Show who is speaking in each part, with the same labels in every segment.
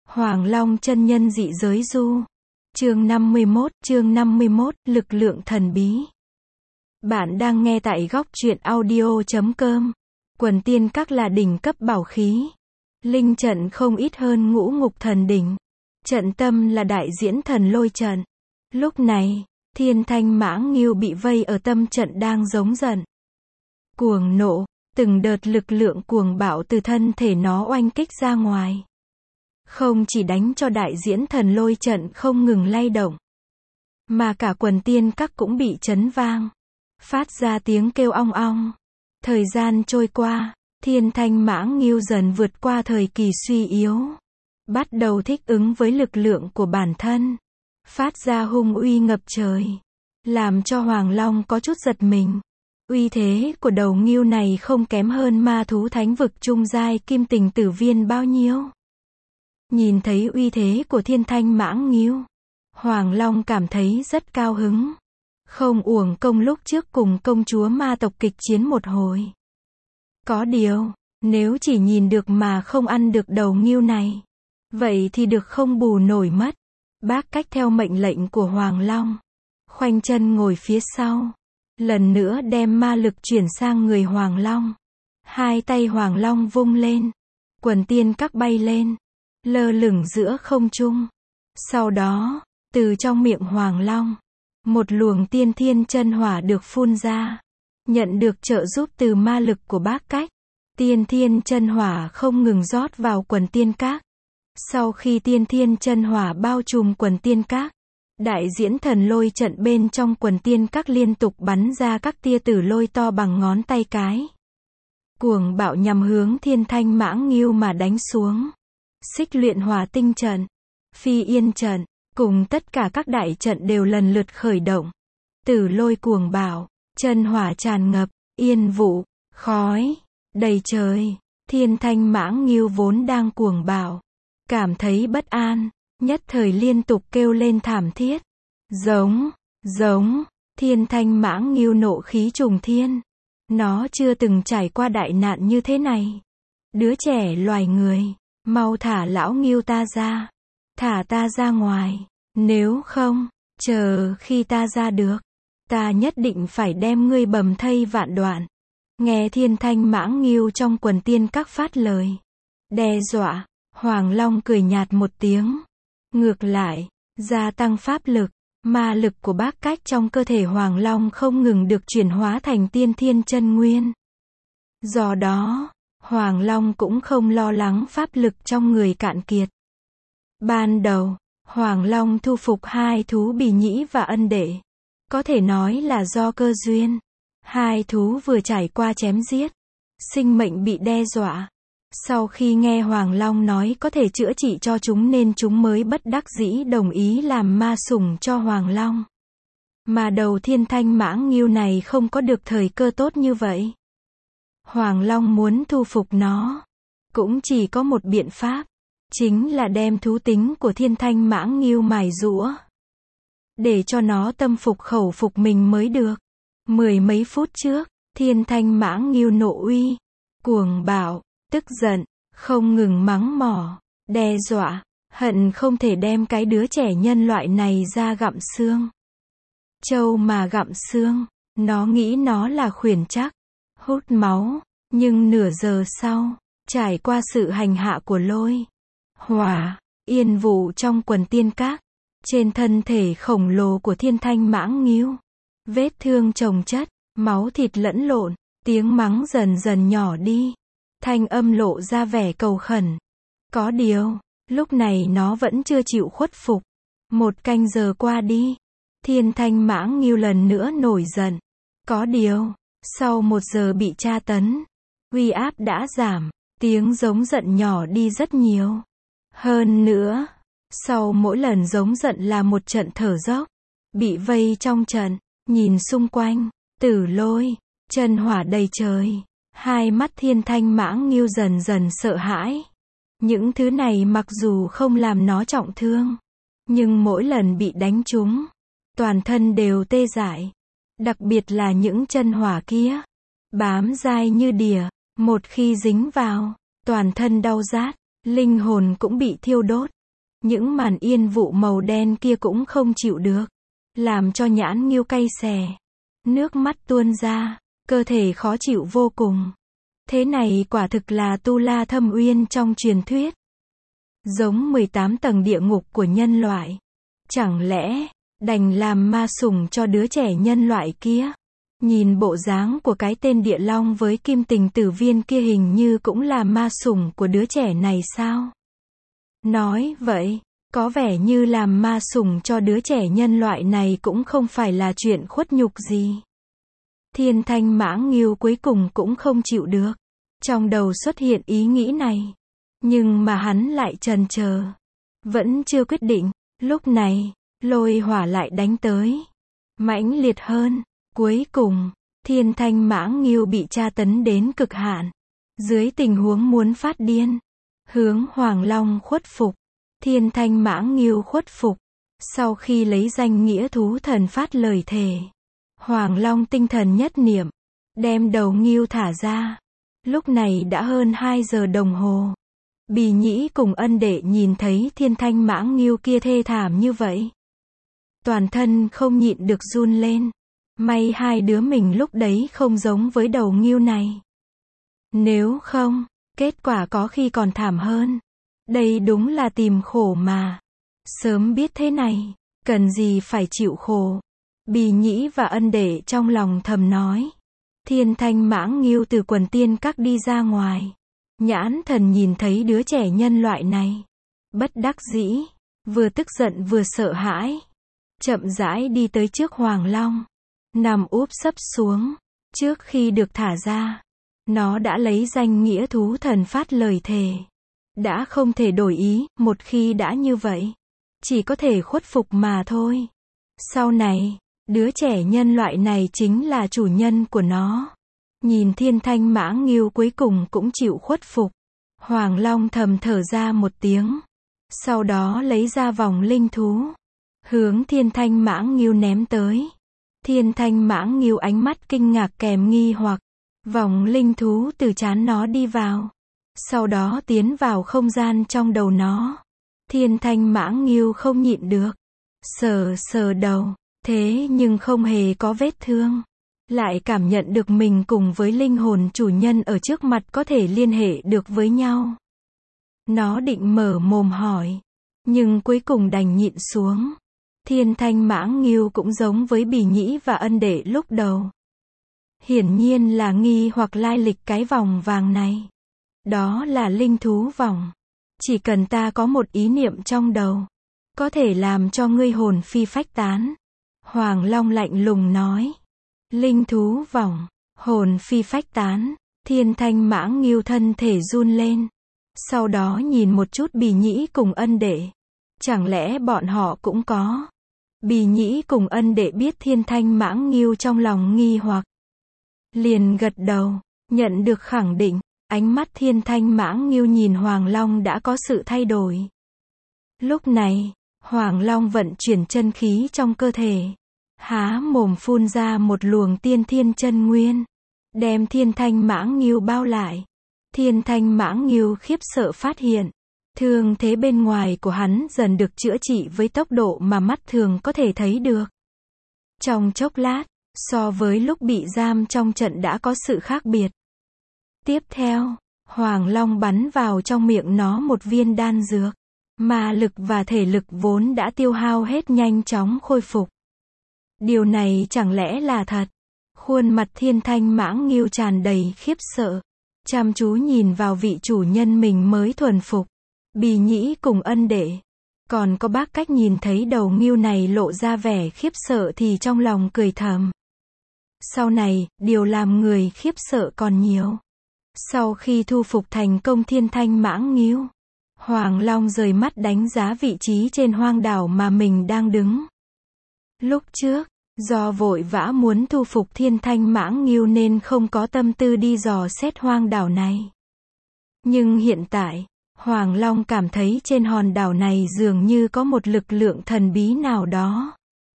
Speaker 1: Hoàng Long chân nhân dị giới du. Chương 51, lực lượng thần bí. Bạn đang nghe tại góc truyện audio.com. Quần tiên các là đỉnh cấp bảo khí. Linh trận không ít hơn Ngũ Ngục Thần đỉnh. Trận tâm là đại diễn thần lôi trận. Lúc này, Thiên Thanh Mãng Ngưu bị vây ở tâm trận đang giống giận. Cuồng nộ, từng đợt lực lượng cuồng bạo từ thân thể nó oanh kích ra ngoài. Không chỉ đánh cho đại diễn thần lôi trận không ngừng lay động, mà cả quần tiên các cũng bị chấn vang, phát ra tiếng kêu ong ong. Thời gian trôi qua, Thiên Thanh Mãng Ngưu dần vượt qua thời kỳ suy yếu, bắt đầu thích ứng với lực lượng của bản thân, phát ra hung uy ngập trời, làm cho Hoàng Long có chút giật mình. Uy thế của đầu ngưu này không kém hơn ma thú thánh vực trung giai Kim Tình Tử Viên bao nhiêu. Nhìn thấy uy thế của Thiên Thanh Mãng Ngưu, Hoàng Long cảm thấy rất cao hứng. Không uổng công lúc trước cùng công chúa ma tộc kịch chiến một hồi. Có điều, nếu chỉ nhìn được mà không ăn được đầu ngưu này, vậy thì được không bù nổi mất. Bác cách theo mệnh lệnh của Hoàng Long, khoanh chân ngồi phía sau, lần nữa đem ma lực chuyển sang người Hoàng Long. Hai tay Hoàng Long vung lên, quần tiên các bay lên, lơ lửng giữa không trung. Sau đó, từ trong miệng Hoàng Long, một luồng tiên thiên chân hỏa được phun ra. Nhận được trợ giúp từ ma lực của bác cách, tiên thiên chân hỏa không ngừng rót vào quần tiên các. Sau khi tiên thiên chân hỏa bao trùm quần tiên các, đại diễn thần lôi trận bên trong quần tiên các liên tục bắn ra các tia tử lôi to bằng ngón tay cái. Cuồng bạo nhằm hướng Thiên Thanh Mãng Ngưu mà đánh xuống. Xích luyện hỏa tinh trận, phi yên trận, cùng tất cả các đại trận đều lần lượt khởi động. Tử lôi cuồng bạo, chân hỏa tràn ngập, yên vụ, khói, đầy trời. Thiên Thanh Mãng Ngưu vốn đang cuồng bạo, cảm thấy bất an, nhất thời liên tục kêu lên thảm thiết. Giống, Thiên Thanh Mãng Ngưu nộ khí trùng thiên. Nó chưa từng trải qua đại nạn như thế này. Đứa trẻ loài người, mau thả lão ngưu ta ra. Thả ta ra ngoài. Nếu không, chờ khi ta ra được, ta nhất định phải đem ngươi bầm thây vạn đoạn. Nghe Thiên Thanh Mãng Ngưu trong quần tiên các phát lời đe dọa, Hoàng Long cười nhạt một tiếng. Ngược lại, gia tăng pháp lực, ma lực của bác cách trong cơ thể Hoàng Long không ngừng được chuyển hóa thành tiên thiên chân nguyên. Do đó, Hoàng Long cũng không lo lắng pháp lực trong người cạn kiệt. Ban đầu, Hoàng Long thu phục hai thú bì nhĩ và ân đệ. Có thể nói là do cơ duyên. Hai thú vừa trải qua chém giết, sinh mệnh bị đe dọa. Sau khi nghe Hoàng Long nói có thể chữa trị cho chúng nên chúng mới bất đắc dĩ đồng ý làm ma sủng cho Hoàng Long. Mà đầu Thiên Thanh Mãng Ngưu này không có được thời cơ tốt như vậy. Hoàng Long muốn thu phục nó, cũng chỉ có một biện pháp, chính là đem thú tính của Thiên Thanh Mãng Ngưu mài giũa, để cho nó tâm phục khẩu phục mình mới được. Mười mấy phút trước, Thiên Thanh Mãng Ngưu nộ uy, cuồng bạo, tức giận, không ngừng mắng mỏ, đe dọa, hận không thể đem cái đứa trẻ nhân loại này ra gặm xương. Trâu mà gặm xương, nó nghĩ nó là khuyển trắc, hút máu. Nhưng nửa giờ sau, trải qua sự hành hạ của lôi, hỏa, yên vụ trong quần tiên các, trên thân thể khổng lồ của Thiên Thanh Mãng Ngưu, vết thương chồng chất, máu thịt lẫn lộn, tiếng mắng dần dần nhỏ đi, thanh âm lộ ra vẻ cầu khẩn. Có điều, lúc này nó vẫn chưa chịu khuất phục. Một canh giờ qua đi, Thiên Thanh Mãng Ngưu lần nữa nổi giận. Có điều, sau một giờ bị tra tấn, uy áp đã giảm, tiếng giống giận nhỏ đi rất nhiều. Hơn nữa, sau mỗi lần giống giận là một trận thở dốc. Bị vây trong trận, nhìn xung quanh, tử lôi, chân hỏa đầy trời. Hai mắt Thiên Thanh Mãng Ngưu dần dần sợ hãi. Những thứ này mặc dù không làm nó trọng thương, nhưng mỗi lần bị đánh trúng, toàn thân đều tê dại. Đặc biệt là những chân hỏa kia, bám dai như đỉa, một khi dính vào, toàn thân đau rát, linh hồn cũng bị thiêu đốt. Những màn yên vụ màu đen kia cũng không chịu được, làm cho Nhãn Nghiêu cay xè. Nước mắt tuôn ra, cơ thể khó chịu vô cùng. Thế này quả thực là Tu La Thâm Uyên trong truyền thuyết. Giống 18 tầng địa ngục của nhân loại. Chẳng lẽ, đành làm ma sủng cho đứa trẻ nhân loại kia? Nhìn bộ dáng của cái tên địa long với kim tình tử viên kia hình như cũng là ma sủng của đứa trẻ này sao? Nói vậy, có vẻ như làm ma sủng cho đứa trẻ nhân loại này cũng không phải là chuyện khuất nhục gì. Thiên Thanh Mãng Nghiêu cuối cùng cũng không chịu được. Trong đầu xuất hiện ý nghĩ này. Nhưng mà hắn lại chần chờ. Vẫn chưa quyết định. Lúc này, lôi hỏa lại đánh tới. Mãnh liệt hơn. Cuối cùng, Thiên Thanh Mãng Nghiêu bị tra tấn đến cực hạn. Dưới tình huống muốn phát điên. Hướng Hoàng Long khuất phục. Thiên Thanh Mãng Nghiêu khuất phục. Sau khi lấy danh nghĩa thú thần phát lời thề. Hoàng Long tinh thần nhất niệm. Đem đầu Nghiêu thả ra. Lúc này đã hơn 2 giờ đồng hồ. Bì Nhĩ cùng Ân Đệ nhìn thấy Thiên Thanh Mãng Nghiêu kia thê thảm như vậy. Toàn thân không nhịn được run lên. May hai đứa mình lúc đấy không giống với đầu Nghiêu này. Nếu không, kết quả có khi còn thảm hơn. Đây đúng là tìm khổ mà. Sớm biết thế này, cần gì phải chịu khổ. Bì Nhĩ và Ân Đệ trong lòng thầm nói. Thiên Thanh Mãng Nghiêu từ quần tiên các đi ra ngoài. Nhãn Thần nhìn thấy đứa trẻ nhân loại này. Bất đắc dĩ, vừa tức giận vừa sợ hãi. Chậm rãi đi tới trước Hoàng Long. Nằm úp sấp xuống. Trước khi được thả ra, nó đã lấy danh nghĩa thú thần phát lời thề. Đã không thể đổi ý, một khi đã như vậy. Chỉ có thể khuất phục mà thôi. Sau này, đứa trẻ nhân loại này chính là chủ nhân của nó. Nhìn Thiên Thanh Mãng Nghiêu cuối cùng cũng chịu khuất phục. Hoàng Long thầm thở ra một tiếng. Sau đó lấy ra vòng linh thú. Hướng Thiên Thanh Mãng Nghiêu ném tới. Thiên Thanh Mãng Nghiêu ánh mắt kinh ngạc kèm nghi hoặc. Vòng linh thú từ trán nó đi vào. Sau đó tiến vào không gian trong đầu nó. Thiên Thanh Mãng Nghiêu không nhịn được. Sờ sờ đầu. Thế nhưng không hề có vết thương. Lại cảm nhận được mình cùng với linh hồn chủ nhân ở trước mặt có thể liên hệ được với nhau. Nó định mở mồm hỏi. Nhưng cuối cùng đành nhịn xuống. Thiên Thanh Mãng Nghiêu cũng giống với Bì Nhĩ và Ân Đệ lúc đầu. Hiển nhiên là nghi hoặc lai lịch cái vòng vàng này. Đó là linh thú vòng. Chỉ cần ta có một ý niệm trong đầu. Có thể làm cho ngươi hồn phi phách tán. Hoàng Long lạnh lùng nói. Linh thú vòng, hồn phi phách tán. Thiên Thanh Mãng Nghiêu thân thể run lên. Sau đó nhìn một chút Bì Nhĩ cùng Ân Đệ. Chẳng lẽ bọn họ cũng có? Bì Nhĩ cùng Ân Đệ biết Thiên Thanh Mãng Nghiêu trong lòng nghi hoặc. Liền gật đầu, nhận được khẳng định. Ánh mắt Thiên Thanh Mãng Nghiêu nhìn Hoàng Long đã có sự thay đổi. Lúc này, Hoàng Long vận chuyển chân khí trong cơ thể. Há mồm phun ra một luồng tiên thiên chân nguyên. Đem Thiên Thanh Mãng Nghiêu bao lại. Thiên Thanh Mãng Nghiêu khiếp sợ phát hiện. Thương thế bên ngoài của hắn dần được chữa trị với tốc độ mà mắt thường có thể thấy được. Trong chốc lát, so với lúc bị giam trong trận đã có sự khác biệt. Tiếp theo, Hoàng Long bắn vào trong miệng nó một viên đan dược. Ma lực và thể lực vốn đã tiêu hao hết nhanh chóng khôi phục. Điều này chẳng lẽ là thật? Khuôn mặt Thiên Thanh Mãng Nghiêu tràn đầy khiếp sợ. Chăm chú nhìn vào vị chủ nhân mình mới thuần phục. Bì Nhĩ cùng Ân Đệ. Còn có bác cách nhìn thấy đầu Nghiêu này lộ ra vẻ khiếp sợ thì trong lòng cười thầm. Sau này, điều làm người khiếp sợ còn nhiều. Sau khi thu phục thành công Thiên Thanh Mãng Nghiêu, Hoàng Long rời mắt đánh giá vị trí trên hoang đảo mà mình đang đứng. Lúc trước, do vội vã muốn thu phục Thiên Thanh Mãng Nghiêu nên không có tâm tư đi dò xét hoang đảo này. Nhưng hiện tại, Hoàng Long cảm thấy trên hòn đảo này dường như có một lực lượng thần bí nào đó.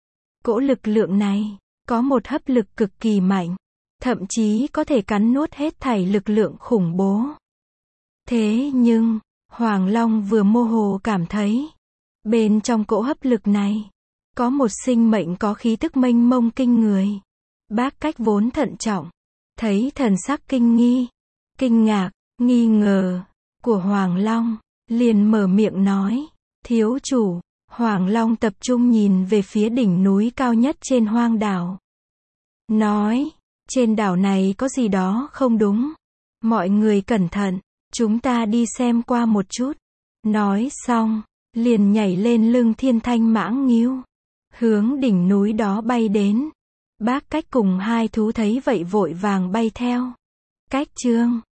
Speaker 1: Cỗ lực lượng này, có một hấp lực cực kỳ mạnh, thậm chí có thể cắn nuốt hết thảy lực lượng khủng bố. Thế nhưng, Hoàng Long vừa mơ hồ cảm thấy, Bên trong cỗ hấp lực này, có một sinh mệnh có khí tức mênh mông kinh người. Bác Cách vốn thận trọng, thấy thần sắc kinh nghi, kinh ngạc, nghi ngờ của Hoàng Long, liền mở miệng nói, thiếu chủ. Hoàng Long tập trung nhìn về phía đỉnh núi cao nhất trên hoang đảo. Nói, trên đảo này có gì đó không đúng. Mọi người cẩn thận, chúng ta đi xem qua một chút. Nói xong, liền nhảy lên lưng Thiên Thanh Mãng Ngưu, hướng đỉnh núi đó bay đến. Bác Cách cùng hai thú thấy vậy vội vàng bay theo. Cách chương